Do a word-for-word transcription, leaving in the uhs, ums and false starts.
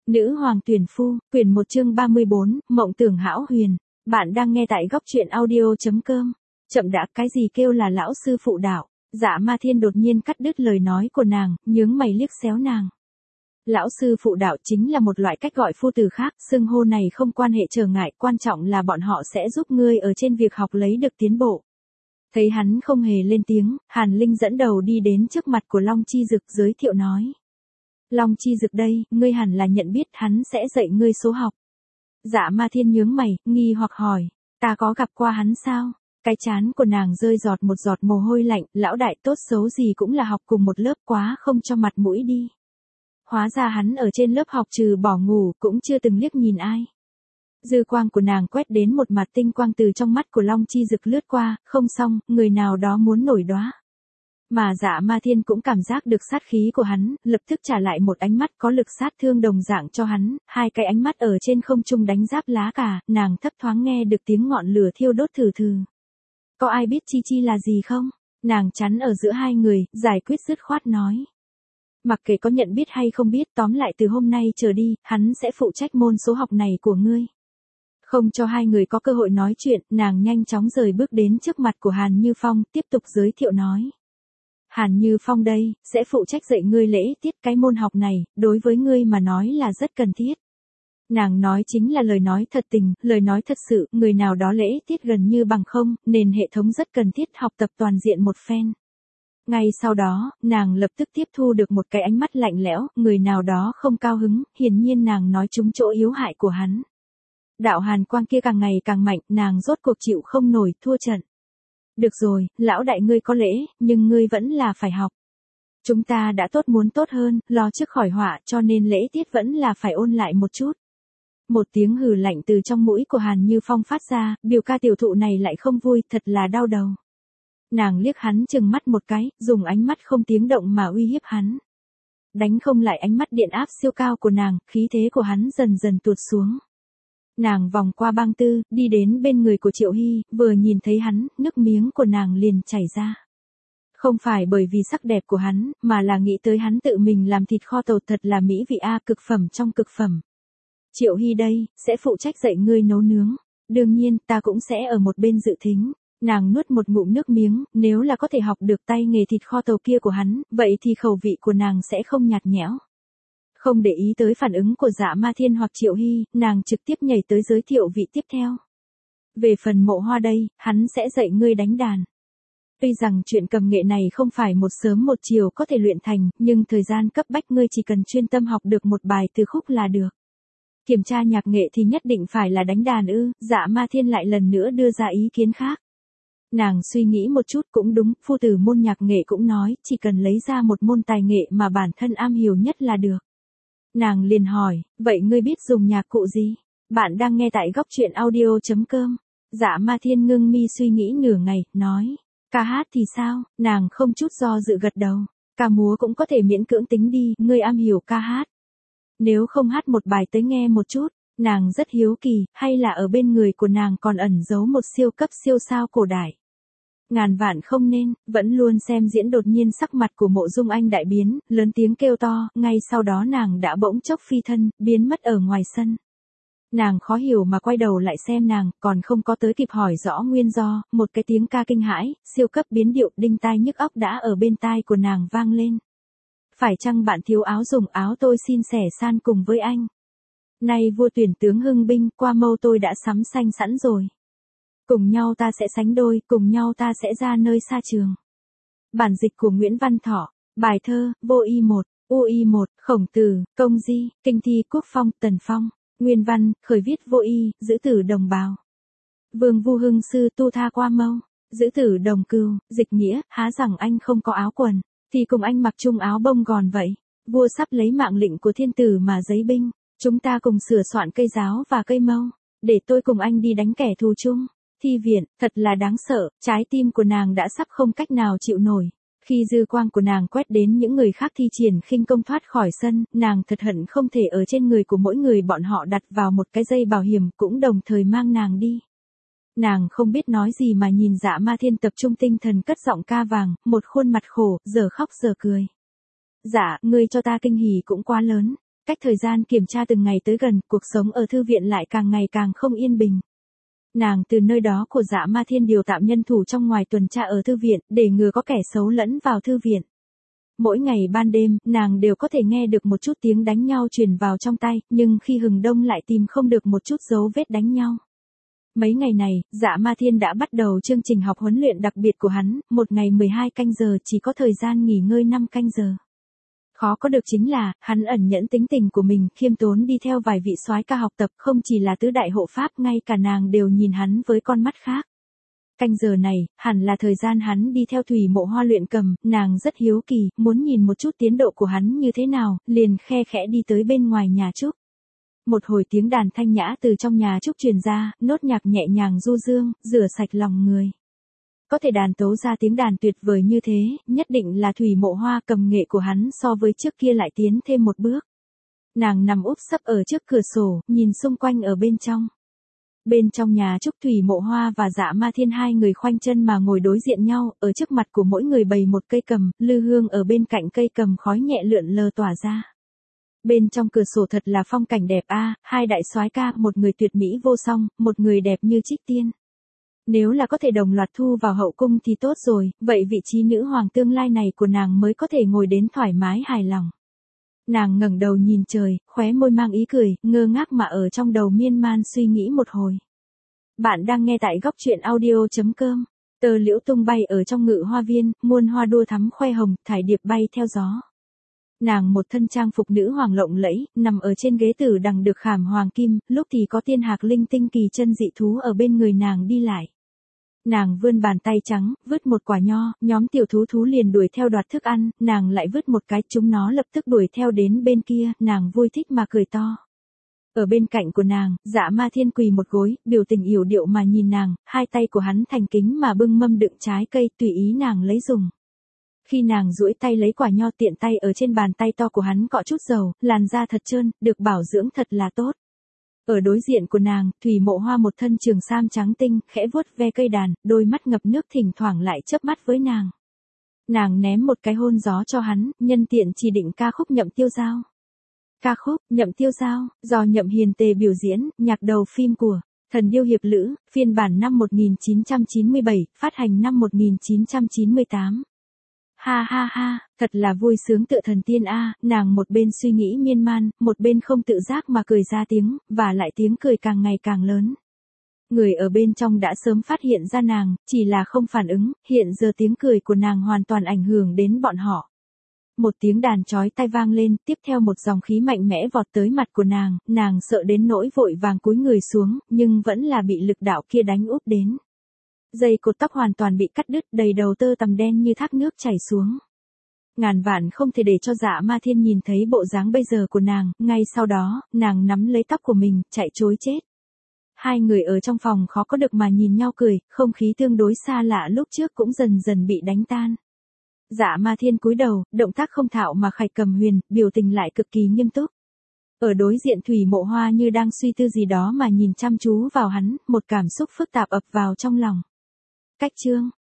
Nữ hoàng tuyển phu, quyển một chương ba mươi bốn, mộng tưởng hão huyền. Bạn đang nghe tại góc truyện audio.com. Chậm đã, cái gì kêu là lão sư phụ đạo? Dạ Ma Thiên đột nhiên cắt đứt lời nói của nàng, nhướng mày liếc xéo nàng. Lão sư phụ đạo chính là một loại cách gọi phu từ khác, xưng hô này không quan hệ trở ngại, quan trọng là bọn họ sẽ giúp ngươi ở trên việc học lấy được tiến bộ. Thấy hắn không hề lên tiếng, Hàn Linh dẫn đầu đi đến trước mặt của Long Chi Dực giới thiệu nói. Long Chi Dực đây, ngươi hẳn là nhận biết hắn sẽ dạy ngươi số học. Dạ Ma Thiên nhướng mày, nghi hoặc hỏi, ta có gặp qua hắn sao? Cái trán của nàng rơi giọt một giọt mồ hôi lạnh, lão đại tốt xấu gì cũng là học cùng một lớp, quá không cho mặt mũi đi. Hóa ra hắn ở trên lớp học trừ bỏ ngủ cũng chưa từng liếc nhìn ai. Dư quang của nàng quét đến một mặt tinh quang từ trong mắt của Long Chi Dực lướt qua, không xong, người nào đó muốn nổi đóa. Mà Dạ Ma Thiên cũng cảm giác được sát khí của hắn, lập tức trả lại một ánh mắt có lực sát thương đồng dạng cho hắn, hai cái ánh mắt ở trên không trung đánh giáp lá cả, nàng thấp thoáng nghe được tiếng ngọn lửa thiêu đốt thừ thừ. Có ai biết Chi Chi là gì không? Nàng chắn ở giữa hai người, giải quyết dứt khoát nói. Mặc kệ có nhận biết hay không biết, tóm lại từ hôm nay trở đi, hắn sẽ phụ trách môn số học này của ngươi. Không cho hai người có cơ hội nói chuyện, nàng nhanh chóng rời bước đến trước mặt của Hàn Như Phong, tiếp tục giới thiệu nói. Hàn Như Phong đây, sẽ phụ trách dạy ngươi lễ tiết, cái môn học này, đối với ngươi mà nói là rất cần thiết. Nàng nói chính là lời nói thật tình, lời nói thật sự, người nào đó lễ tiết gần như bằng không, nên hệ thống rất cần thiết học tập toàn diện một phen. Ngay sau đó, nàng lập tức tiếp thu được một cái ánh mắt lạnh lẽo, người nào đó không cao hứng, hiển nhiên nàng nói trúng chỗ yếu hại của hắn. Đạo hàn quang kia càng ngày càng mạnh, nàng rốt cuộc chịu không nổi, thua trận. Được rồi, lão đại ngươi có lễ, nhưng ngươi vẫn là phải học. Chúng ta đã tốt muốn tốt hơn, lo trước khỏi họa, cho nên lễ tiết vẫn là phải ôn lại một chút. Một tiếng hừ lạnh từ trong mũi của Hàn Như Phong phát ra, biểu ca tiểu thụ này lại không vui, thật là đau đầu. Nàng liếc hắn chừng mắt một cái, dùng ánh mắt không tiếng động mà uy hiếp hắn. Đánh không lại ánh mắt điện áp siêu cao của nàng, khí thế của hắn dần dần tuột xuống. Nàng vòng qua băng tư, đi đến bên người của Triệu Hy, vừa nhìn thấy hắn, nước miếng của nàng liền chảy ra. Không phải bởi vì sắc đẹp của hắn, mà là nghĩ tới hắn tự mình làm thịt kho tàu thật là mỹ vị a, cực phẩm trong cực phẩm. Triệu Hy đây, sẽ phụ trách dạy ngươi nấu nướng. Đương nhiên, ta cũng sẽ ở một bên dự thính. Nàng nuốt một ngụm nước miếng, nếu là có thể học được tay nghề thịt kho tàu kia của hắn, vậy thì khẩu vị của nàng sẽ không nhạt nhẽo. Không để ý tới phản ứng của Dạ Ma Thiên hoặc Triệu Hy, nàng trực tiếp nhảy tới giới thiệu vị tiếp theo. Về phần Mộ Hoa đây, hắn sẽ dạy ngươi đánh đàn. Tuy rằng chuyện cầm nghệ này không phải một sớm một chiều có thể luyện thành, nhưng thời gian cấp bách ngươi chỉ cần chuyên tâm học được một bài từ khúc là được. Kiểm tra nhạc nghệ thì nhất định phải là đánh đàn ư? Dạ Ma Thiên lại lần nữa đưa ra ý kiến khác. Nàng suy nghĩ một chút cũng đúng, phu tử môn nhạc nghệ cũng nói, chỉ cần lấy ra một môn tài nghệ mà bản thân am hiểu nhất là được. Nàng liền hỏi, vậy ngươi biết dùng nhạc cụ gì? Bạn đang nghe tại góc truyện audio.com. Dạ Ma Thiên ngưng mi suy nghĩ nửa ngày, nói, ca hát thì sao? Nàng không chút do dự gật đầu, ca múa cũng có thể miễn cưỡng tính đi, ngươi am hiểu ca hát. Nếu không hát một bài tới nghe một chút, nàng rất hiếu kỳ, hay là ở bên người của nàng còn ẩn giấu một siêu cấp siêu sao cổ đại. Ngàn vạn không nên, vẫn luôn xem diễn đột nhiên sắc mặt của Mộ Dung Anh đại biến, lớn tiếng kêu to, ngay sau đó nàng đã bỗng chốc phi thân, biến mất ở ngoài sân. Nàng khó hiểu mà quay đầu lại xem nàng, còn không có tới kịp hỏi rõ nguyên do, một cái tiếng ca kinh hãi, siêu cấp biến điệu đinh tai nhức óc đã ở bên tai của nàng vang lên. Phải chăng bạn thiếu áo dùng áo tôi xin xẻ san cùng với anh? Nay vua tuyển tướng hưng binh, qua mâu tôi đã sắm xanh sẵn rồi. Cùng nhau ta sẽ sánh đôi, cùng nhau ta sẽ ra nơi xa trường. Bản dịch của Nguyễn Văn Thọ, bài thơ, Vô Y một, U Y một, Khổng Tử, Công Di, Kinh thi Quốc Phong, Tần Phong, Nguyên văn, khởi viết Vô Y, giữ tử đồng bào. Vương Vu Hưng sư tu tha qua mâu, giữ tử đồng cừu, dịch nghĩa, há rằng anh không có áo quần, thì cùng anh mặc chung áo bông gòn vậy. Vua sắp lấy mạng lệnh của thiên tử mà giấy binh, chúng ta cùng sửa soạn cây giáo và cây mâu, để tôi cùng anh đi đánh kẻ thù chung. Thi viện, thật là đáng sợ, trái tim của nàng đã sắp không cách nào chịu nổi. Khi dư quang của nàng quét đến những người khác thi triển khinh công thoát khỏi sân, nàng thật hận không thể ở trên người của mỗi người bọn họ đặt vào một cái dây bảo hiểm cũng đồng thời mang nàng đi. Nàng không biết nói gì mà nhìn Dạ Ma Thiên tập trung tinh thần cất giọng ca vàng, một khuôn mặt khổ, giờ khóc giờ cười. Dạ, ngươi cho ta kinh hỉ cũng quá lớn. cách thời gian kiểm tra từng ngày tới gần, cuộc sống ở thư viện lại càng ngày càng không yên bình. Nàng từ nơi đó của Dạ Ma Thiên điều tạm nhân thủ trong ngoài tuần tra ở thư viện, để ngừa có kẻ xấu lẫn vào thư viện. Mỗi ngày ban đêm, nàng đều có thể nghe được một chút tiếng đánh nhau truyền vào trong tay, nhưng khi hừng đông lại tìm không được một chút dấu vết đánh nhau. Mấy ngày này, Dạ Ma Thiên đã bắt đầu chương trình học huấn luyện đặc biệt của hắn, một ngày mười hai canh giờ chỉ có thời gian nghỉ ngơi năm canh giờ. Khó có được chính là, hắn ẩn nhẫn tính tình của mình, khiêm tốn đi theo vài vị soái ca học tập, không chỉ là tứ đại hộ pháp, ngay cả nàng đều nhìn hắn với con mắt khác. Canh giờ này, hẳn là thời gian hắn đi theo Thủy Mộ Hoa luyện cầm, nàng rất hiếu kỳ, muốn nhìn một chút tiến độ của hắn như thế nào, liền khe khẽ đi tới bên ngoài nhà trúc. Một hồi tiếng đàn thanh nhã từ trong nhà trúc truyền ra, nốt nhạc nhẹ nhàng du dương, rửa sạch lòng người. Có thể đàn tấu ra tiếng đàn tuyệt vời như thế, nhất định là Thủy Mộ Hoa, cầm nghệ của hắn so với trước kia lại tiến thêm một bước. Nàng nằm úp sấp ở trước cửa sổ, nhìn xung quanh ở bên trong. Bên trong nhà trúc, Thủy Mộ Hoa và Dạ Ma Thiên hai người khoanh chân mà ngồi đối diện nhau, ở trước mặt của mỗi người bày một cây cầm, lư hương ở bên cạnh cây cầm khói nhẹ lượn lờ tỏa ra. Bên trong cửa sổ thật là phong cảnh đẹp a, hai đại soái ca, một người tuyệt mỹ vô song, một người đẹp như trích tiên. Nếu là có thể đồng loạt thu vào hậu cung thì tốt rồi, vậy vị trí nữ hoàng tương lai này của nàng mới có thể ngồi đến thoải mái hài lòng. Nàng ngẩng đầu nhìn trời, khóe môi mang ý cười, ngơ ngác mà ở trong đầu miên man suy nghĩ một hồi. Bạn đang nghe tại góc truyện audio chấm com. Tờ liễu tung bay ở trong ngự hoa viên, muôn hoa đua thắm khoe hồng, thải điệp bay theo gió. Nàng một thân trang phục nữ hoàng lộng lẫy, nằm ở trên ghế tử đằng được khảm hoàng kim, lúc thì có tiên hạc linh tinh kỳ chân dị thú ở bên người nàng đi lại. Nàng vươn bàn tay trắng, vứt một quả nho, nhóm tiểu thú thú liền đuổi theo đoạt thức ăn, nàng lại vứt một cái, chúng nó lập tức đuổi theo đến bên kia, nàng vui thích mà cười to. Ở bên cạnh của nàng, Dạ Ma Thiên quỳ một gối, biểu tình yểu điệu mà nhìn nàng, hai tay của hắn thành kính mà bưng mâm đựng trái cây, tùy ý nàng lấy dùng. Khi nàng duỗi tay lấy quả nho, tiện tay ở trên bàn tay to của hắn cọ chút dầu, làn da thật trơn, được bảo dưỡng thật là tốt. Ở đối diện của nàng, Thủy Mộ Hoa một thân trường sam trắng tinh, khẽ vuốt ve cây đàn, đôi mắt ngập nước thỉnh thoảng lại chớp mắt với nàng. Nàng ném một cái hôn gió cho hắn, nhân tiện chỉ định ca khúc Nhậm Tiêu Dao. Ca khúc Nhậm Tiêu Dao, do Nhậm Hiền Tề biểu diễn, nhạc đầu phim của Thần Điêu Hiệp Lữ, phiên bản năm một nghìn chín trăm chín mươi bảy, phát hành năm một nghìn chín trăm chín mươi tám. Ha ha ha, thật là vui sướng tựa thần tiên a, nàng một bên suy nghĩ miên man, một bên không tự giác mà cười ra tiếng, và lại tiếng cười càng ngày càng lớn. Người ở bên trong đã sớm phát hiện ra nàng, chỉ là không phản ứng, hiện giờ tiếng cười của nàng hoàn toàn ảnh hưởng đến bọn họ. Một tiếng đàn chói tai vang lên, tiếp theo một dòng khí mạnh mẽ vọt tới mặt của nàng, nàng sợ đến nỗi vội vàng cúi người xuống, nhưng vẫn là bị lực đạo kia đánh úp đến. Dây cột tóc hoàn toàn bị cắt đứt, đầy đầu tơ tằm đen như thác nước chảy xuống. Ngàn vạn không thể để cho Dạ Ma Thiên nhìn thấy bộ dáng bây giờ của nàng, ngay sau đó, nàng nắm lấy tóc của mình, chạy trối chết. Hai người ở trong phòng khó có được mà nhìn nhau cười, không khí tương đối xa lạ lúc trước cũng dần dần bị đánh tan. Dạ Ma Thiên cúi đầu, động tác không thạo mà khạch cầm huyền, biểu tình lại cực kỳ nghiêm túc. Ở đối diện Thủy Mộ Hoa như đang suy tư gì đó mà nhìn chăm chú vào hắn, một cảm xúc phức tạp ập vào trong lòng. Cách chương